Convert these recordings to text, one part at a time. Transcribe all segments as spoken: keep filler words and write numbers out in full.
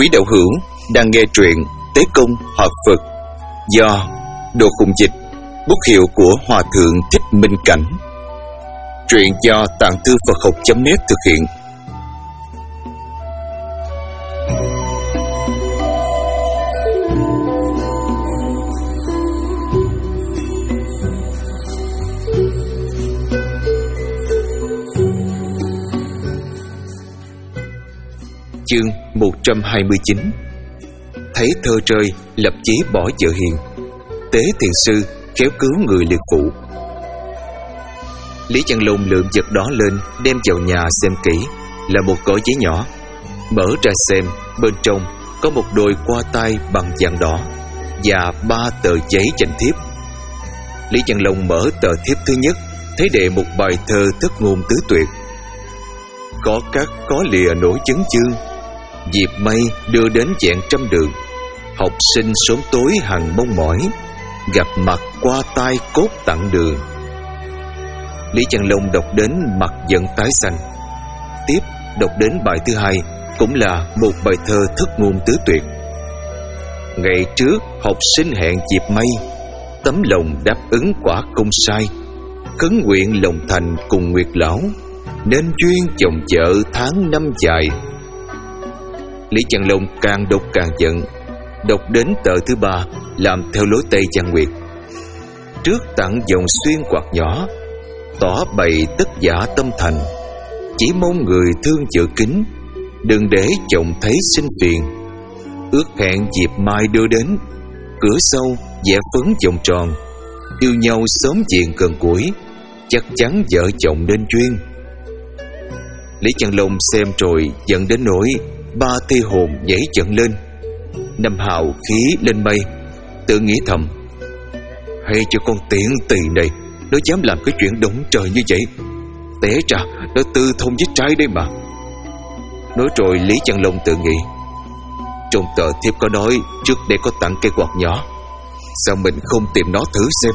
Quý đạo hữu đang nghe truyện Tế Công Hợp Phật do Đồ Khùng Dịch, bút hiệu của Hòa Thượng Thích Minh Cảnh. Truyện do Tạng Thư Phật Học chấm net thực hiện. Chương một trăm hai mươi chín. Thấy thơ rơi, lập chí bỏ vợ hiền. Tế thiền sư khéo cứu người liệt phụ. Lý Văn Long lượm vật đó lên, đem vào nhà xem kỹ. Là một gói giấy nhỏ. Mở ra xem, bên trong có một đôi qua tay bằng vàng đỏ và ba tờ giấy dành thiếp. Lý Văn Long mở tờ thiếp thứ nhất, thấy đề một bài thơ thất ngôn tứ tuyệt. Có cát có lìa nổi chấn chương, dịp mây đưa đến vẹn trăm đường. Học sinh sớm tối hằng mong mỏi, gặp mặt qua tay cốt tặng đường. Lý Văn Long đọc đến mặt giận tái xanh. Tiếp đọc đến bài thứ hai, cũng là một bài thơ thất ngôn tứ tuyệt. Ngày trước học sinh hẹn dịp mây, tấm lòng đáp ứng quả không sai. Khấn nguyện lòng thành cùng Nguyệt lão, nên duyên chồng vợ tháng năm dài. Lý Văn Long càng đọc càng giận. Đọc đến tờ thứ ba, làm theo lối Tây Văn Nguyệt. Trước tặng dòng xuyên quạt nhỏ, tỏ bày tất giả tâm thành. Chỉ mong người thương vợ kính, đừng để chồng thấy sinh phiền. Ước hẹn dịp mai đưa đến, cửa sau vẽ phấn vòng tròn. Yêu nhau sớm chiền gần cuối, chắc chắn vợ chồng nên duyên. Lý Văn Long xem rồi giận đến nỗi ba thi hồn nhảy dựng lên. Năm hào khí lên mây, tự nghĩ thầm: hay cho con tiện tỳ này, nó dám làm cái chuyện động trời như vậy. Té ra nó tư thông với trai đây mà. Nói rồi Lý Văn Long tự nghĩ: trong tờ thiếp có nói trước đây có tặng cây quạt nhỏ, sao mình không tìm nó thử xem.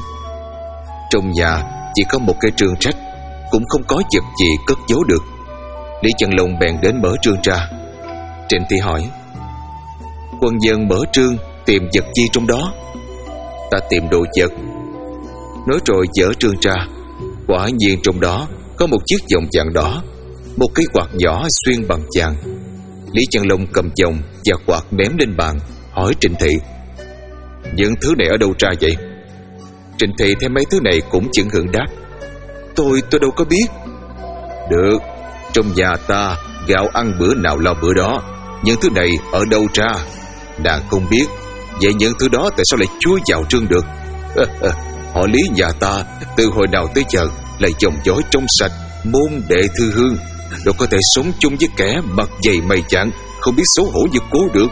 Trong nhà chỉ có một cây trương trách, cũng không có vật gì cất giấu được. Lý Văn Long bèn đến mở trương ra. Trịnh Thị hỏi: quân dân mở trương tìm vật chi trong đó? Ta tìm đồ vật. Nói rồi dở trương ra. Quả nhiên trong đó có một chiếc vòng vàng đỏ, một cái quạt nhỏ xuyên bằng vàng. Lý Văn Long cầm vòng và quạt ném lên bàn, hỏi Trịnh Thị: những thứ này ở đâu ra vậy? Trịnh Thị thấy mấy thứ này cũng chững hững đáp: Tôi, tôi đâu có biết. Được, trong nhà ta gạo ăn bữa nào lo bữa đó. Những thứ này ở đâu ra? Nàng không biết. Vậy những thứ đó tại sao lại chui vào trương được? Họ Lý nhà ta từ hồi nào tới giờ lại dòng dõi trong sạch, môn đệ thư hương, đâu có thể sống chung với kẻ mặt dày mày chạng, không biết xấu hổ như cố được.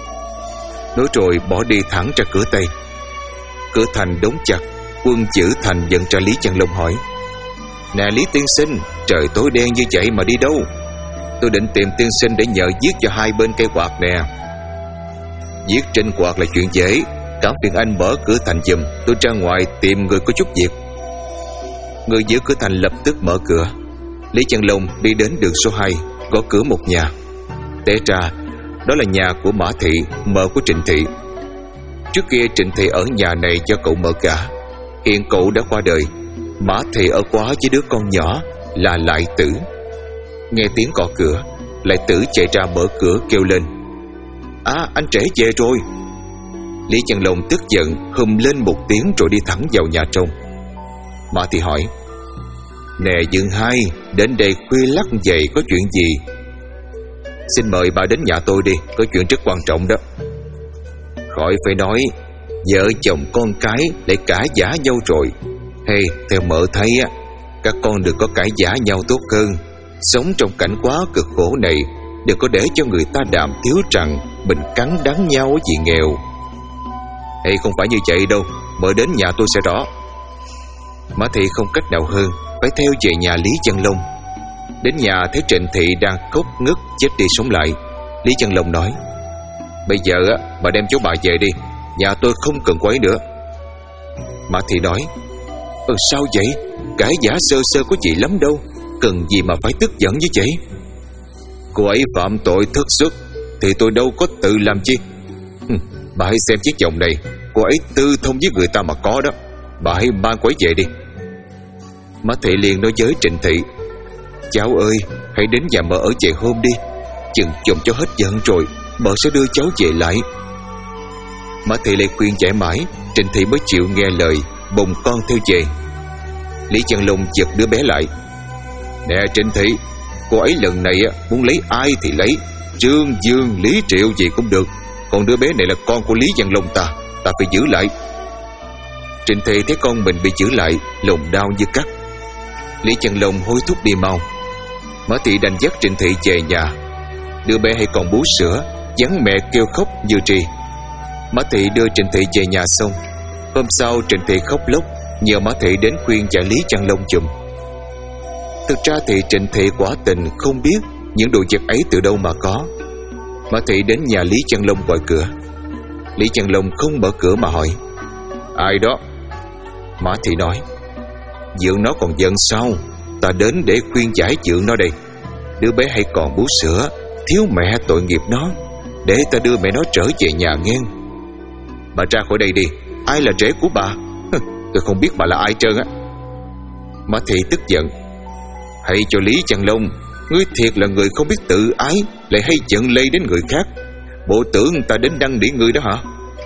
Nói rồi bỏ đi thẳng ra cửa Tây. Cửa thành đóng chặt. Quân giữ thành dẫn ra Lý Văn Long hỏi: nè Lý tiên sinh, trời tối đen như vậy mà đi đâu? Tôi định tìm tiên sinh để nhờ viết cho hai bên cây quạt nè. Viết trên quạt là chuyện dễ, cảm phiền anh mở cửa thành giùm, tôi ra ngoài tìm người có chút việc. Người giữ cửa thành lập tức mở cửa. Lý Văn Long đi đến đường số hai, gõ cửa một nhà. Té ra đó là nhà của Mã Thị, mợ của Trịnh Thị. Trước kia Trịnh Thị ở nhà này cho cậu mợ cả, hiện cậu đã qua đời. Mã Thị ở quá với đứa con nhỏ là Lại Tử. Nghe tiếng gõ cửa, Lại Tử chạy ra mở cửa kêu lên: À, anh trễ về rồi. Lý Văn Long tức giận hùm lên một tiếng rồi đi thẳng vào nhà trong. Mã Thị hỏi: nè Dương Hai, đến đây khuya lắc vậy có chuyện gì? Xin mời bà đến nhà tôi đi, có chuyện rất quan trọng đó. Khỏi phải nói, vợ chồng con cái lại cãi giả nhau rồi. Hay theo mợ thấy á, các con đừng có cãi giả nhau tốt hơn. Sống trong cảnh quá cực khổ này, đừng có để cho người ta đàm thiếu rằng mình cắn đắng nhau vì nghèo. Hay không phải như vậy đâu, mời đến nhà tôi sẽ rõ. Mã Thị không cách nào hơn, phải theo về nhà Lý Văn Long. Đến nhà thấy Trịnh Thị đang khóc ngất chết đi sống lại. Lý Văn Long nói: bây giờ á, bà đem cháu bà về đi, nhà tôi không cần quấy nữa. Mã Thị nói: Ừ sao vậy? Cãi giả sơ sơ có gì lắm đâu, cần gì mà phải tức giận như vậy? Cô ấy phạm tội thất xuất, thì tôi đâu có tự làm chi. Hừm, bà hãy xem chiếc vòng này, cô ấy tư thông với người ta mà có đó. Bà hãy mang cô ấy về đi. Mã Thị liền nói với Trịnh Thị: Cháu ơi, hãy đến nhà mợ ở về hôm đi. Chừng chồng cháu hết giận rồi, mợ sẽ đưa cháu về lại. Mã Thị lại khuyên giải mãi, Trịnh Thị mới chịu nghe lời, bồng con theo về. Lý Văn Long giật đứa bé lại: Nè Trịnh Thị, cô ấy lần này muốn lấy ai thì lấy, Trương Dương, Lý Triệu gì cũng được. Còn đứa bé này là con của Lý Văn Long ta, ta phải giữ lại. Trịnh Thị thấy con mình bị giữ lại, lòng đau như cắt. Lý Văn Long hối thúc đi mau. Mã Thị đành dắt Trịnh Thị về nhà. Đứa bé hay còn bú sữa, vắng mẹ kêu khóc như trì. Mã Thị đưa Trịnh Thị về nhà xong, hôm sau Trịnh Thị khóc lóc nhờ Mã Thị đến khuyên giải Lý Văn Long giùm. Thực ra thì Trịnh Thị quả tình không biết những đồ vật ấy từ đâu mà có. Mã Thị đến nhà Lý Văn Long gọi cửa. Lý Văn Long không mở cửa mà hỏi: Ai đó? Mã Thị nói: Dượng nó còn giận sao? Ta đến để khuyên giải dượng nó đây. Đứa bé hay còn bú sữa, thiếu mẹ tội nghiệp nó. Để ta đưa mẹ nó trở về nhà nghe. Bà ra khỏi đây đi. Ai là rể của bà? Tôi không biết bà là ai trơn á. Mã Thị tức giận: Hãy cho Lý Văn Long, ngươi thiệt là người không biết tự ái, lại hay giận lây đến người khác. Bộ tưởng ta đến năn nỉ ngươi đó hả?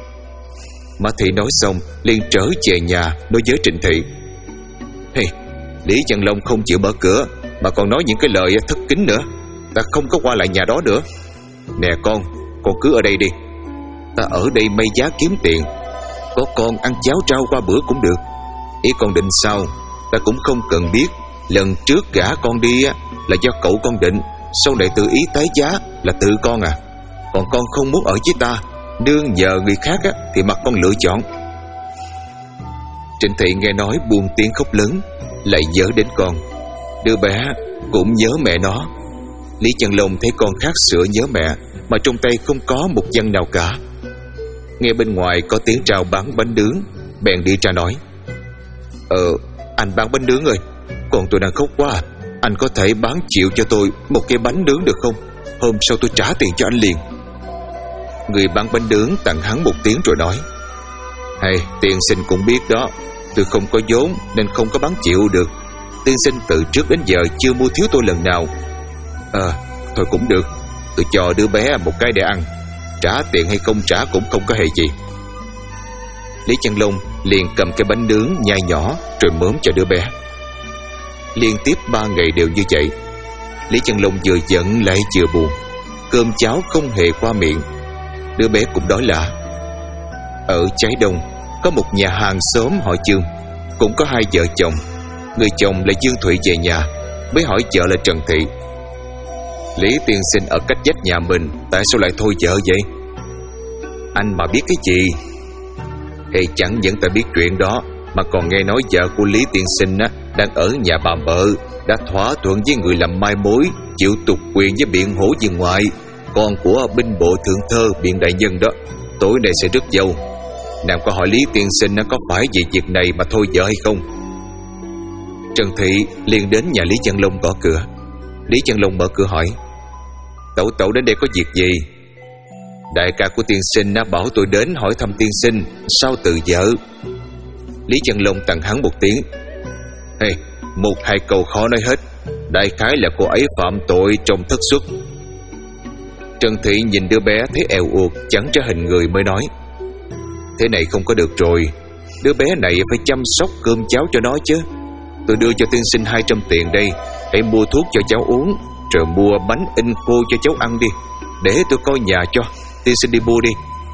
Mã Thị nói xong liền trở về nhà nói với Trịnh Thị: Hey, Lý Văn Long không chịu mở cửa mà còn nói những cái lời thất kính nữa. Ta không có qua lại nhà đó nữa. Nè con, con cứ ở đây đi. Ta ở đây may giá kiếm tiền, có con ăn cháo trao qua bữa cũng được. Ý con định sao ta cũng không cần biết. Lần trước gả con đi là do cậu con định, sau này tự ý tái giá là tự con à. Còn con không muốn ở với ta, nương nhờ người khác á, thì mặc con lựa chọn. Trịnh Thị nghe nói buông tiếng khóc lớn, lại nhớ đến con. Đứa bé cũng nhớ mẹ nó. Lý Văn Long thấy con khát sữa nhớ mẹ, mà trong tay không có một văn nào cả. Nghe bên ngoài có tiếng Trao bán bánh nướng, bèn đi ra nói: Ờ, anh bán bánh nướng ơi, con tôi đang khóc quá. Anh có thể bán chịu cho tôi một cái bánh nướng được không? Hôm sau tôi trả tiền cho anh liền. Người bán bánh nướng tặng hắn một tiếng rồi nói: Hay, tiên sinh cũng biết đó, tôi không có vốn nên không có bán chịu được. Tiên sinh từ trước đến giờ chưa mua thiếu tôi lần nào. Ờ, à, thôi cũng được, tôi cho đứa bé một cái để ăn. Trả tiền hay không trả cũng không có hề gì. Lý Văn Long liền cầm cái bánh nướng nhai nhỏ rồi mớm cho đứa bé. Liên tiếp ba ngày đều như vậy. Lý Văn Long vừa giận lại vừa buồn, cơm cháo không hề qua miệng. Đứa bé cũng đói lạ. Ở Trái Đông có một nhà hàng xóm họ Dương, cũng có hai vợ chồng. Người chồng là Dương Thụy về nhà mới hỏi vợ là Trần Thị: Lý tiên sinh ở cách vách nhà mình, tại sao lại thôi vợ vậy? Anh mà biết cái gì? Thì chẳng những ta biết chuyện đó, mà còn nghe nói vợ của Lý tiên sinh á, đang ở nhà bà Mợ, đã thỏa thuận với người làm mai mối, chịu tục quyền với biện hổ viên ngoại, con của binh bộ thượng thơ biện đại nhân đó. Tối nay sẽ rước dâu. Nàng có hỏi Lý tiên sinh có phải vì việc này mà thôi vợ hay không? Trần Thị liền đến nhà Lý Văn Long gõ cửa. Lý Văn Long mở cửa hỏi: Tẩu tẩu đến đây có việc gì? Đại ca của tiên sinh đã bảo tôi đến hỏi thăm tiên sinh sao từ vợ. Lý Văn Long tặng hắn một tiếng: Hey, một hai câu khó nói hết. Đại khái là cô ấy phạm tội trong thất xuất. Trần Thị nhìn đứa bé thấy eo uột chẳng ra hình người mới nói: Thế này không có được rồi. Đứa bé này phải chăm sóc cơm cháo cho nó chứ. Tôi đưa cho tiên sinh hai trăm tiền đây, hãy mua thuốc cho cháu uống, rồi mua bánh in khô cho cháu ăn đi. Để tôi coi nhà cho, tiên sinh đi mua đi.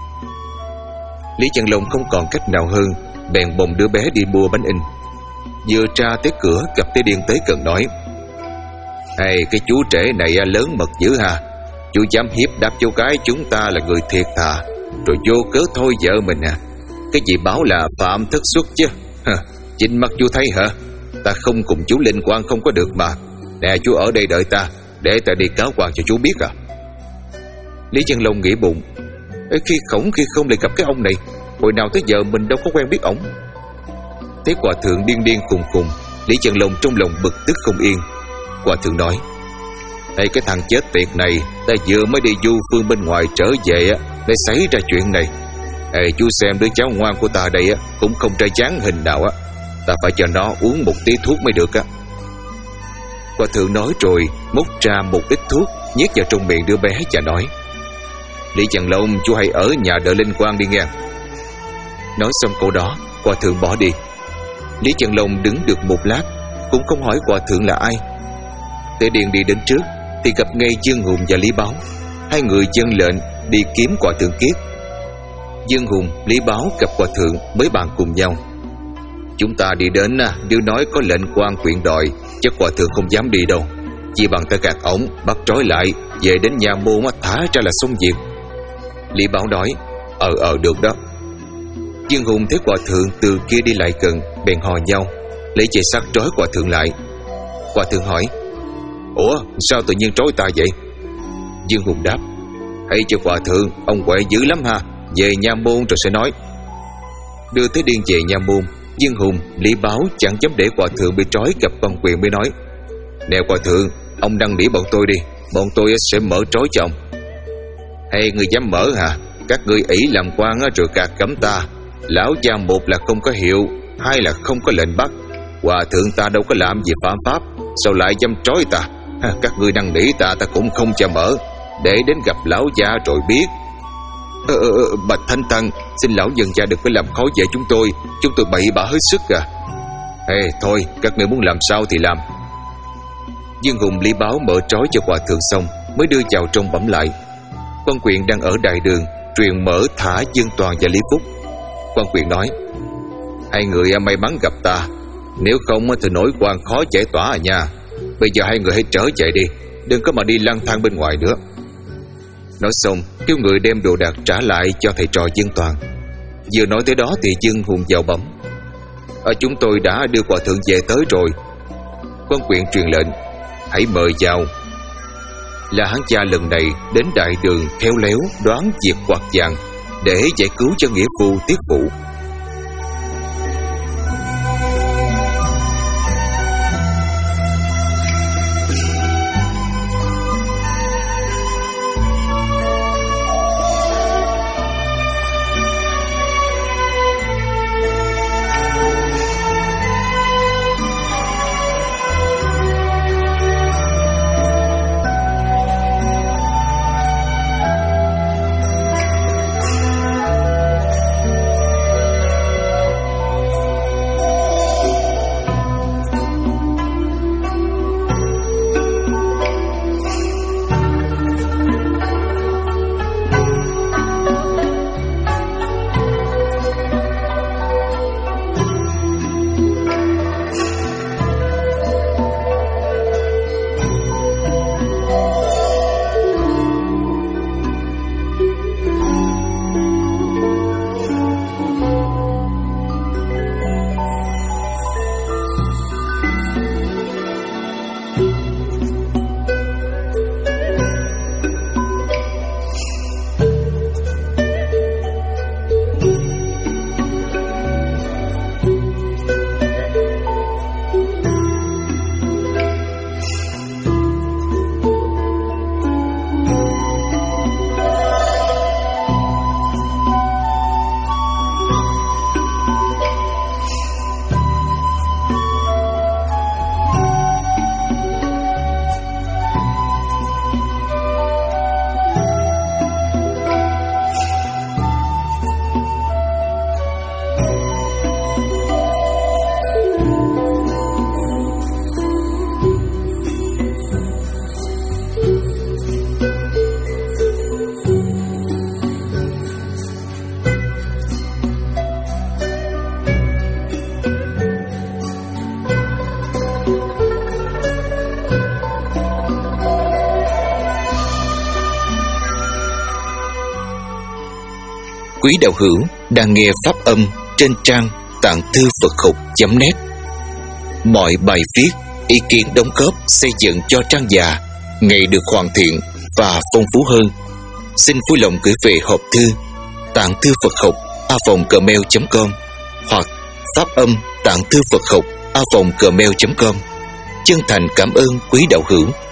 Lý Văn Long không còn cách nào hơn, bèn bồng đứa bé đi mua bánh in. Vừa ra tới cửa gặp Tế Điên tới gần nói: Hay, cái chú trẻ này lớn mật dữ ha. Chú dám hiếp đáp cháu gái chúng ta là người thiệt thà, rồi vô cớ thôi vợ mình à. Cái gì báo là phạm thất xuất chứ? Chính mắt chú thấy hả? Ta không cùng chú linh quan không có được mà. Nè, chú ở đây đợi ta, để ta đi cáo quan cho chú biết à. Lý Văn Long nghĩ bụng: Ê, khi khổng khi không lại gặp cái ông này, hồi nào tới giờ mình đâu có quen biết ổng. Thấy hòa thượng điên điên khùng khùng, Lý Văn Long trong lòng bực tức không yên. Hòa thượng nói: Ê, cái thằng chết tiệt này, ta vừa mới đi du phương bên ngoài trở về á, để xảy ra chuyện này. Ê, chú xem đứa cháu ngoan của ta đây á, cũng không ra dáng hình nào á. Ta phải cho nó uống một tí thuốc mới được á. Hòa thượng nói rồi móc ra một ít thuốc, nhét vào trong miệng đứa bé và nói: Lý Chằn Lông, chú hãy ở nhà đợi Linh Quang đi nghe. Nói xong câu đó, hòa thượng bỏ đi. Lý Chằn Lông đứng được một lát, cũng không hỏi hòa thượng là ai. Tế Điền đi đến trước thì gặp ngay Dương Hùng và Lý Báo. Hai người dâng lệnh đi kiếm hòa thượng Kiết. Dương Hùng, Lý Báo gặp hòa thượng mới bàn cùng nhau: Chúng ta đi đến, nếu nói có lệnh quan quyện đòi, chắc hòa thượng không dám đi đâu. Chỉ bằng ta gạt ổng, bắt trói lại, về đến nhà môn thả ra là xong việc. Lý Báo nói: Ờ ờ được đó. Dương Hùng thấy hòa thượng từ kia đi lại gần, bèn hò nhau lấy dây sắt trói hòa thượng lại. Hòa thượng hỏi: Ủa, sao tự nhiên trói ta vậy? Dương Hùng đáp: Hãy cho hòa thượng, ông quậy dữ lắm ha, về nha môn rồi sẽ nói. Đưa Thế Điền về nha môn, Dương Hùng, Lý Báo chẳng dám để hòa thượng bị trói gặp quan quyền, mới nói: Nè hòa thượng, ông năn nỉ bọn tôi đi, bọn tôi sẽ mở trói cho ông. Hay người dám mở hả? Các ngươi ỷ làm quan rồi cạt cấm ta. Lão cha một là không có hiệu, hai là không có lệnh bắt. Hòa thượng ta đâu có làm gì phạm pháp, sao lại dám trói ta? Các ngươi năn nỉ ta, ta cũng không cho mở, để đến gặp lão gia rồi biết. Ờ, ờ, Bạch Thanh Tăng, xin lão dần gia đừng có làm khó dễ chúng tôi. Chúng tôi bậy bạ hết sức à. Ê, thôi, các ngươi muốn làm sao thì làm. Dương Hùng, Lý Báo mở trói cho hòa thượng xong mới đưa vào trong bẩm lại. Quan quyền đang ở đại đường truyền mở thả Dương Toàn và Lý Phúc. Quan quyền nói: Hai người may mắn gặp ta, nếu không thì nổi quan khó giải tỏa à nha. Bây giờ hai người hãy trở về đi, đừng có mà đi lang thang bên ngoài nữa. Nói xong kêu người đem đồ đạc trả lại cho thầy trò Dương Toàn. Vừa nói tới đó thì Dương Hùng vào bẩm: Ở chúng tôi đã đưa hòa thượng về tới rồi. Quan quyền truyền lệnh: Hãy mời vào. Là Hán gia lần này đến đại đường khéo léo đoán việc quạt vàng để giải cứu cho nghĩa phu Tiết Vũ. Quý đạo hữu đang nghe pháp âm trên trang tạng thư Phật học chấm net. Mọi bài viết, ý kiến đóng góp xây dựng cho trang già ngày được hoàn thiện và phong phú hơn. Xin vui lòng gửi về hộp thư tạng thư Phật học a vòng gmail chấm com hoặc pháp âm tạng thư Phật học a vòng gmail chấm com. Chân thành cảm ơn quý đạo hữu.